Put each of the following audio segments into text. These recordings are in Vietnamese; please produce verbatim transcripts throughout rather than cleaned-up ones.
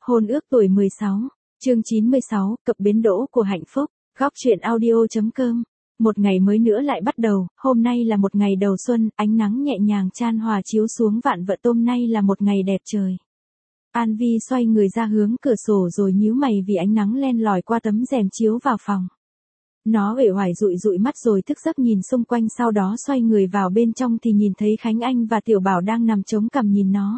Hôn ước tuổi mười sáu, chương chín mươi sáu, cập bến đỗ của hạnh phúc, góc truyện audio.com. Một ngày mới nữa lại bắt đầu, hôm nay là một ngày đầu xuân, ánh nắng nhẹ nhàng chan hòa chiếu xuống vạn vật tôm, nay là một ngày đẹp trời. An Vi xoay người ra hướng cửa sổ rồi nhíu mày vì ánh nắng len lỏi qua tấm rèm chiếu vào phòng. Nó uể oải dụi dụi mắt rồi thức giấc nhìn xung quanh, sau đó xoay người vào bên trong thì nhìn thấy Khánh Anh và Tiểu Bảo đang nằm chống cằm nhìn nó.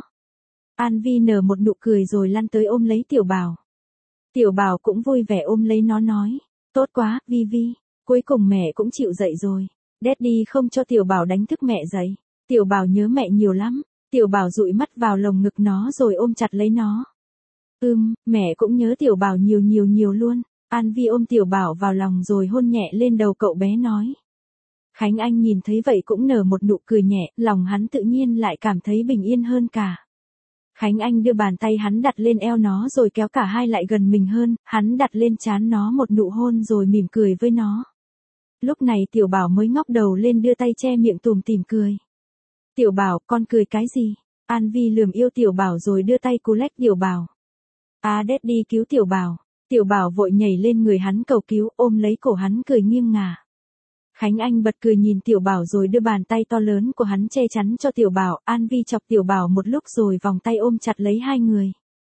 An Vi nở một nụ cười rồi lăn tới ôm lấy Tiểu Bảo. Tiểu Bảo cũng vui vẻ ôm lấy nó nói, tốt quá, Vi Vi, cuối cùng mẹ cũng chịu dậy rồi. Daddy không cho Tiểu Bảo đánh thức mẹ dậy. Tiểu Bảo nhớ mẹ nhiều lắm. Tiểu Bảo dụi mắt vào lồng ngực nó rồi ôm chặt lấy nó. Ừm, mẹ cũng nhớ Tiểu Bảo nhiều nhiều nhiều luôn. An Vi ôm Tiểu Bảo vào lòng rồi hôn nhẹ lên đầu cậu bé nói. Khánh Anh nhìn thấy vậy cũng nở một nụ cười nhẹ, lòng hắn tự nhiên lại cảm thấy bình yên hơn cả. Khánh Anh đưa bàn tay hắn đặt lên eo nó rồi kéo cả hai lại gần mình hơn, hắn đặt lên trán nó một nụ hôn rồi mỉm cười với nó. Lúc này Tiểu Bảo mới ngóc đầu lên đưa tay che miệng tủm tỉm cười. Tiểu Bảo, con cười cái gì? An Vi lườm yêu Tiểu Bảo rồi đưa tay cú lách Tiểu Bảo. À, Daddy cứu Tiểu Bảo. Tiểu Bảo vội nhảy lên người hắn cầu cứu, ôm lấy cổ hắn cười nghiêng ngả. Khánh Anh bật cười nhìn Tiểu Bảo rồi đưa bàn tay to lớn của hắn che chắn cho Tiểu Bảo. An Vi chọc Tiểu Bảo một lúc rồi vòng tay ôm chặt lấy hai người.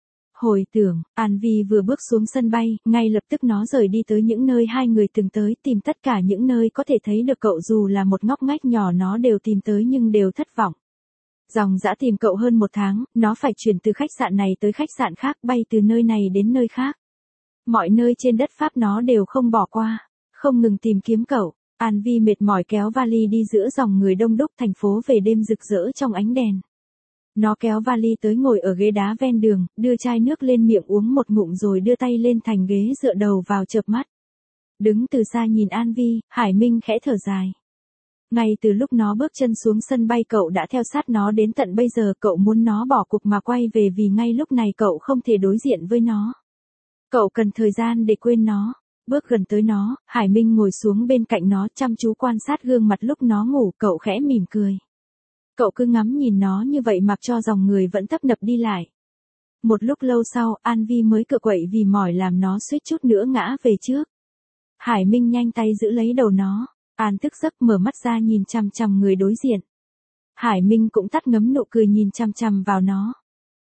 Hồi tưởng, An Vi vừa bước xuống sân bay, ngay lập tức nó rời đi tới những nơi hai người từng tới, tìm tất cả những nơi có thể thấy được cậu, dù là một ngóc ngách nhỏ nó đều tìm tới nhưng đều thất vọng. Dòng dã tìm cậu hơn một tháng, nó phải chuyển từ khách sạn này tới khách sạn khác, bay từ nơi này đến nơi khác. Mọi nơi trên đất Pháp nó đều không bỏ qua, không ngừng tìm kiếm cậu. An Vi mệt mỏi kéo vali đi giữa dòng người đông đúc, thành phố về đêm rực rỡ trong ánh đèn. Nó kéo vali tới ngồi ở ghế đá ven đường, đưa chai nước lên miệng uống một ngụm rồi đưa tay lên thành ghế dựa đầu vào chợp mắt. Đứng từ xa nhìn An Vi, Hải Minh khẽ thở dài. Ngay từ lúc nó bước chân xuống sân bay cậu đã theo sát nó đến tận bây giờ, cậu muốn nó bỏ cuộc mà quay về vì ngay lúc này cậu không thể đối diện với nó. Cậu cần thời gian để quên nó. Bước gần tới nó, Hải Minh ngồi xuống bên cạnh nó chăm chú quan sát gương mặt lúc nó ngủ, cậu khẽ mỉm cười. Cậu cứ ngắm nhìn nó như vậy mặc cho dòng người vẫn tấp nập đi lại. Một lúc lâu sau, An Vi mới cựa quậy vì mỏi làm nó suýt chút nữa ngã về trước. Hải Minh nhanh tay giữ lấy đầu nó. An thức giấc mở mắt ra nhìn chằm chằm người đối diện. Hải Minh cũng tắt ngấm nụ cười nhìn chằm chằm vào nó.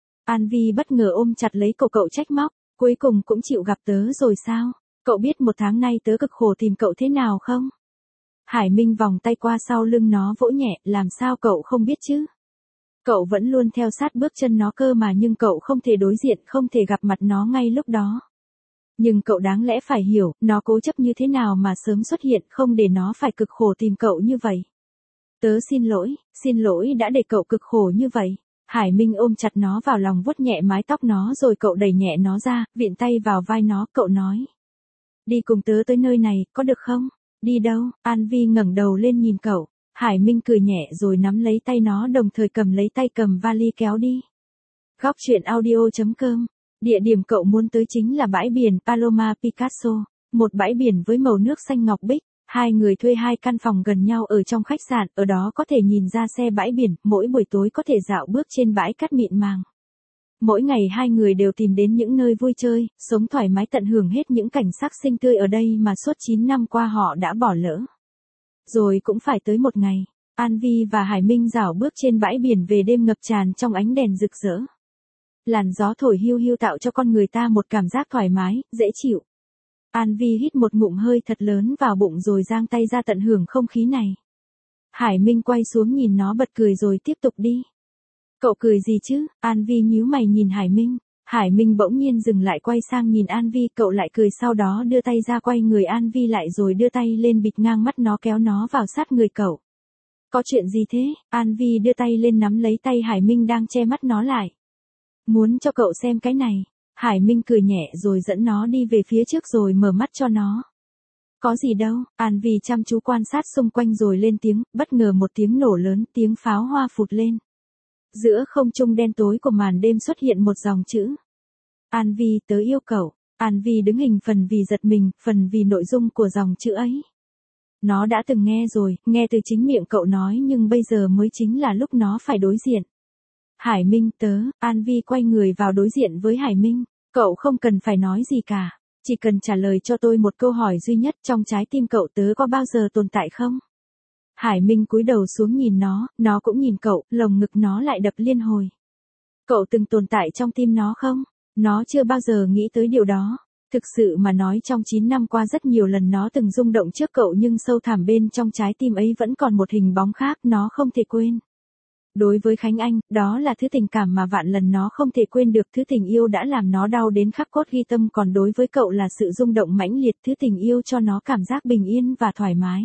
An Vi bất ngờ ôm chặt lấy cổ cậu trách móc, cuối cùng cũng chịu gặp tớ rồi sao? Cậu biết một tháng nay tớ cực khổ tìm cậu thế nào không? Hải Minh vòng tay qua sau lưng nó vỗ nhẹ, làm sao cậu không biết chứ? Cậu vẫn luôn theo sát bước chân nó cơ mà, nhưng cậu không thể đối diện, không thể gặp mặt nó ngay lúc đó. Nhưng cậu đáng lẽ phải hiểu, nó cố chấp như thế nào mà sớm xuất hiện, không để nó phải cực khổ tìm cậu như vậy. Tớ xin lỗi, xin lỗi đã để cậu cực khổ như vậy. Hải Minh ôm chặt nó vào lòng vuốt nhẹ mái tóc nó rồi cậu đẩy nhẹ nó ra, viện tay vào vai nó, cậu nói. Đi cùng tớ tới nơi này, có được không? Đi đâu? An Vi ngẩng đầu lên nhìn cậu. Hải Minh cười nhẹ rồi nắm lấy tay nó đồng thời cầm lấy tay cầm vali kéo đi. Góc truyện audio.com. Địa điểm cậu muốn tới chính là bãi biển Paloma Picasso, một bãi biển với màu nước xanh ngọc bích. Hai người thuê hai căn phòng gần nhau ở trong khách sạn, ở đó có thể nhìn ra xe bãi biển, mỗi buổi tối có thể dạo bước trên bãi cát mịn màng. Mỗi ngày hai người đều tìm đến những nơi vui chơi, sống thoải mái tận hưởng hết những cảnh sắc xinh tươi ở đây mà suốt chín năm qua họ đã bỏ lỡ. Rồi cũng phải tới một ngày, An Vi và Hải Minh dạo bước trên bãi biển về đêm ngập tràn trong ánh đèn rực rỡ. Làn gió thổi hiu hiu tạo cho con người ta một cảm giác thoải mái, dễ chịu. An Vi hít một ngụm hơi thật lớn vào bụng rồi giang tay ra tận hưởng không khí này. Hải Minh quay xuống nhìn nó bật cười rồi tiếp tục đi. Cậu cười gì chứ? An Vi nhíu mày nhìn Hải Minh. Hải Minh bỗng nhiên dừng lại quay sang nhìn An Vi, cậu lại cười sau đó đưa tay ra quay người An Vi lại rồi đưa tay lên bịt ngang mắt nó kéo nó vào sát người cậu. Có chuyện gì thế? An Vi đưa tay lên nắm lấy tay Hải Minh đang che mắt nó lại. Muốn cho cậu xem cái này. Hải Minh cười nhẹ rồi dẫn nó đi về phía trước rồi mở mắt cho nó. Có gì đâu, An Vi chăm chú quan sát xung quanh rồi lên tiếng, bất ngờ một tiếng nổ lớn, tiếng pháo hoa phụt lên. Giữa không trung đen tối của màn đêm xuất hiện một dòng chữ. An Vi, tớ yêu cậu. An Vi đứng hình phần vì giật mình, phần vì nội dung của dòng chữ ấy. Nó đã từng nghe rồi, nghe từ chính miệng cậu nói nhưng bây giờ mới chính là lúc nó phải đối diện. Hải Minh, tớ, An Vi quay người vào đối diện với Hải Minh. Cậu không cần phải nói gì cả. Chỉ cần trả lời cho tôi một câu hỏi duy nhất, trong trái tim cậu tớ có bao giờ tồn tại không? Hải Minh cúi đầu xuống nhìn nó, nó cũng nhìn cậu, lồng ngực nó lại đập liên hồi. Cậu từng tồn tại trong tim nó không? Nó chưa bao giờ nghĩ tới điều đó. Thực sự mà nói, trong chín năm qua rất nhiều lần nó từng rung động trước cậu, nhưng sâu thẳm bên trong trái tim ấy vẫn còn một hình bóng khác nó không thể quên. Đối với Khánh Anh, đó là thứ tình cảm mà vạn lần nó không thể quên được, thứ tình yêu đã làm nó đau đến khắc cốt ghi tâm, còn đối với cậu là sự rung động mãnh liệt, thứ tình yêu cho nó cảm giác bình yên và thoải mái.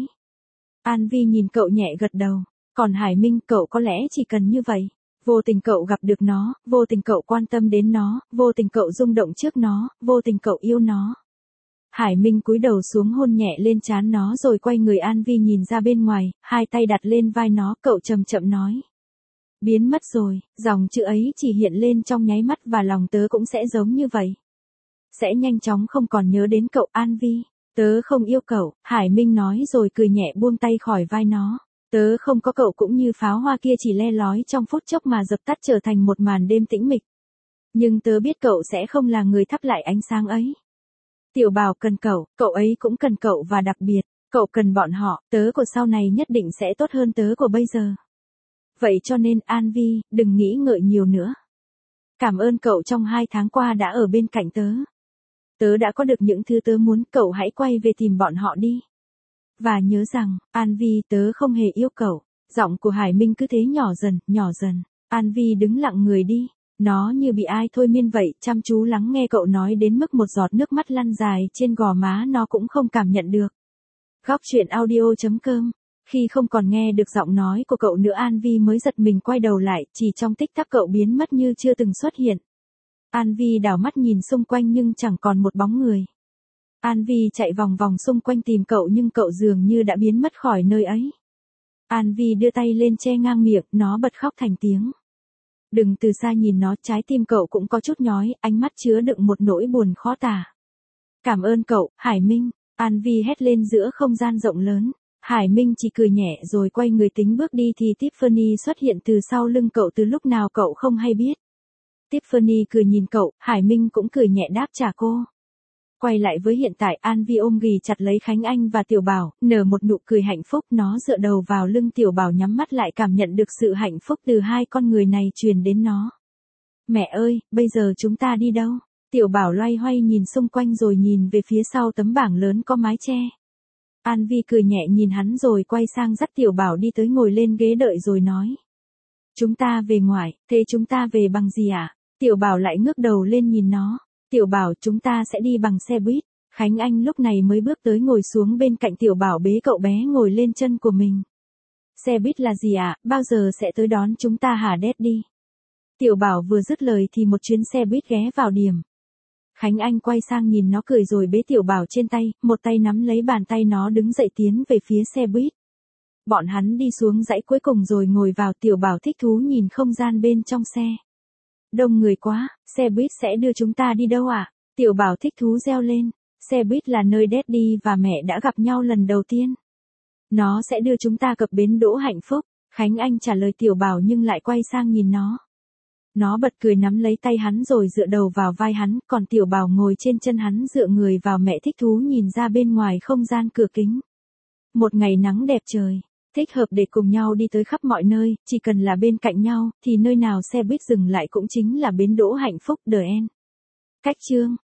An Vi nhìn cậu nhẹ gật đầu. Còn Hải Minh, cậu có lẽ chỉ cần như vậy. Vô tình cậu gặp được nó, vô tình cậu quan tâm đến nó, vô tình cậu rung động trước nó, vô tình cậu yêu nó. Hải Minh cúi đầu xuống hôn nhẹ lên trán nó rồi quay người. An Vi nhìn ra bên ngoài, hai tay đặt lên vai nó, cậu chậm chậm nói. Biến mất rồi, dòng chữ ấy chỉ hiện lên trong nháy mắt và lòng tớ cũng sẽ giống như vậy. Sẽ nhanh chóng không còn nhớ đến cậu. An Vi, tớ không yêu cậu, Hải Minh nói rồi cười nhẹ buông tay khỏi vai nó. Tớ không có cậu cũng như pháo hoa kia chỉ le lói trong phút chốc mà dập tắt trở thành một màn đêm tĩnh mịch. Nhưng tớ biết cậu sẽ không là người thắp lại ánh sáng ấy. Tiểu Bảo cần cậu, cậu ấy cũng cần cậu và đặc biệt, cậu cần bọn họ, tớ của sau này nhất định sẽ tốt hơn tớ của bây giờ. Vậy cho nên An Vi, đừng nghĩ ngợi nhiều nữa. Cảm ơn cậu trong hai tháng qua đã ở bên cạnh tớ. Tớ đã có được những thứ tớ muốn, cậu hãy quay về tìm bọn họ đi. Và nhớ rằng, An Vi, tớ không hề yêu cậu. Giọng của Hải Minh cứ thế nhỏ dần, nhỏ dần. An Vi đứng lặng người đi. Nó như bị ai thôi miên vậy, chăm chú lắng nghe cậu nói đến mức một giọt nước mắt lăn dài trên gò má nó cũng không cảm nhận được. Góc truyện audio chấm com. Khi không còn nghe được giọng nói của cậu nữa, An Vi mới giật mình quay đầu lại, chỉ trong tích tắc cậu biến mất như chưa từng xuất hiện. An Vi đảo mắt nhìn xung quanh nhưng chẳng còn một bóng người. An Vi chạy vòng vòng xung quanh tìm cậu nhưng cậu dường như đã biến mất khỏi nơi ấy. An Vi đưa tay lên che ngang miệng, nó bật khóc thành tiếng. Đừng từ xa nhìn nó, trái tim cậu cũng có chút nhói, ánh mắt chứa đựng một nỗi buồn khó tả. Cảm ơn cậu, Hải Minh, An Vi hét lên giữa không gian rộng lớn. Hải Minh chỉ cười nhẹ rồi quay người tính bước đi thì Tiffany xuất hiện từ sau lưng cậu từ lúc nào cậu không hay biết. Tiffany cười nhìn cậu, Hải Minh cũng cười nhẹ đáp trả cô. Quay lại với hiện tại, An Vi ôm ghì chặt lấy Khánh Anh và Tiểu Bảo, nở một nụ cười hạnh phúc, nó dựa đầu vào lưng Tiểu Bảo nhắm mắt lại cảm nhận được sự hạnh phúc từ hai con người này truyền đến nó. Mẹ ơi, bây giờ chúng ta đi đâu? Tiểu Bảo loay hoay nhìn xung quanh rồi nhìn về phía sau tấm bảng lớn có mái che. An Vi cười nhẹ nhìn hắn rồi quay sang dắt Tiểu Bảo đi tới ngồi lên ghế đợi rồi nói. Chúng ta về ngoài, thế chúng ta về bằng gì ạ? À? Tiểu Bảo lại ngước đầu lên nhìn nó. Tiểu Bảo, chúng ta sẽ đi bằng xe buýt. Khánh Anh lúc này mới bước tới ngồi xuống bên cạnh Tiểu Bảo, bế cậu bé ngồi lên chân của mình. Xe buýt là gì ạ? À? Bao giờ sẽ tới đón chúng ta hả Daddy? Tiểu Bảo vừa dứt lời thì một chuyến xe buýt ghé vào điểm. Khánh Anh quay sang nhìn nó cười rồi bế Tiểu Bảo trên tay, một tay nắm lấy bàn tay nó đứng dậy tiến về phía xe buýt. Bọn hắn đi xuống dãy cuối cùng rồi ngồi vào. Tiểu Bảo thích thú nhìn không gian bên trong xe. Đông người quá, xe buýt sẽ đưa chúng ta đi đâu ạ? À? Tiểu Bảo thích thú reo lên. Xe buýt là nơi Daddy và mẹ đã gặp nhau lần đầu tiên. Nó sẽ đưa chúng ta cập bến đỗ hạnh phúc. Khánh Anh trả lời Tiểu Bảo nhưng lại quay sang nhìn nó. Nó bật cười nắm lấy tay hắn rồi dựa đầu vào vai hắn, còn Tiểu Bảo ngồi trên chân hắn dựa người vào mẹ, thích thú nhìn ra bên ngoài không gian cửa kính. Một ngày nắng đẹp trời, thích hợp để cùng nhau đi tới khắp mọi nơi, chỉ cần là bên cạnh nhau, thì nơi nào xe buýt dừng lại cũng chính là bến đỗ hạnh phúc. The End. Cách chương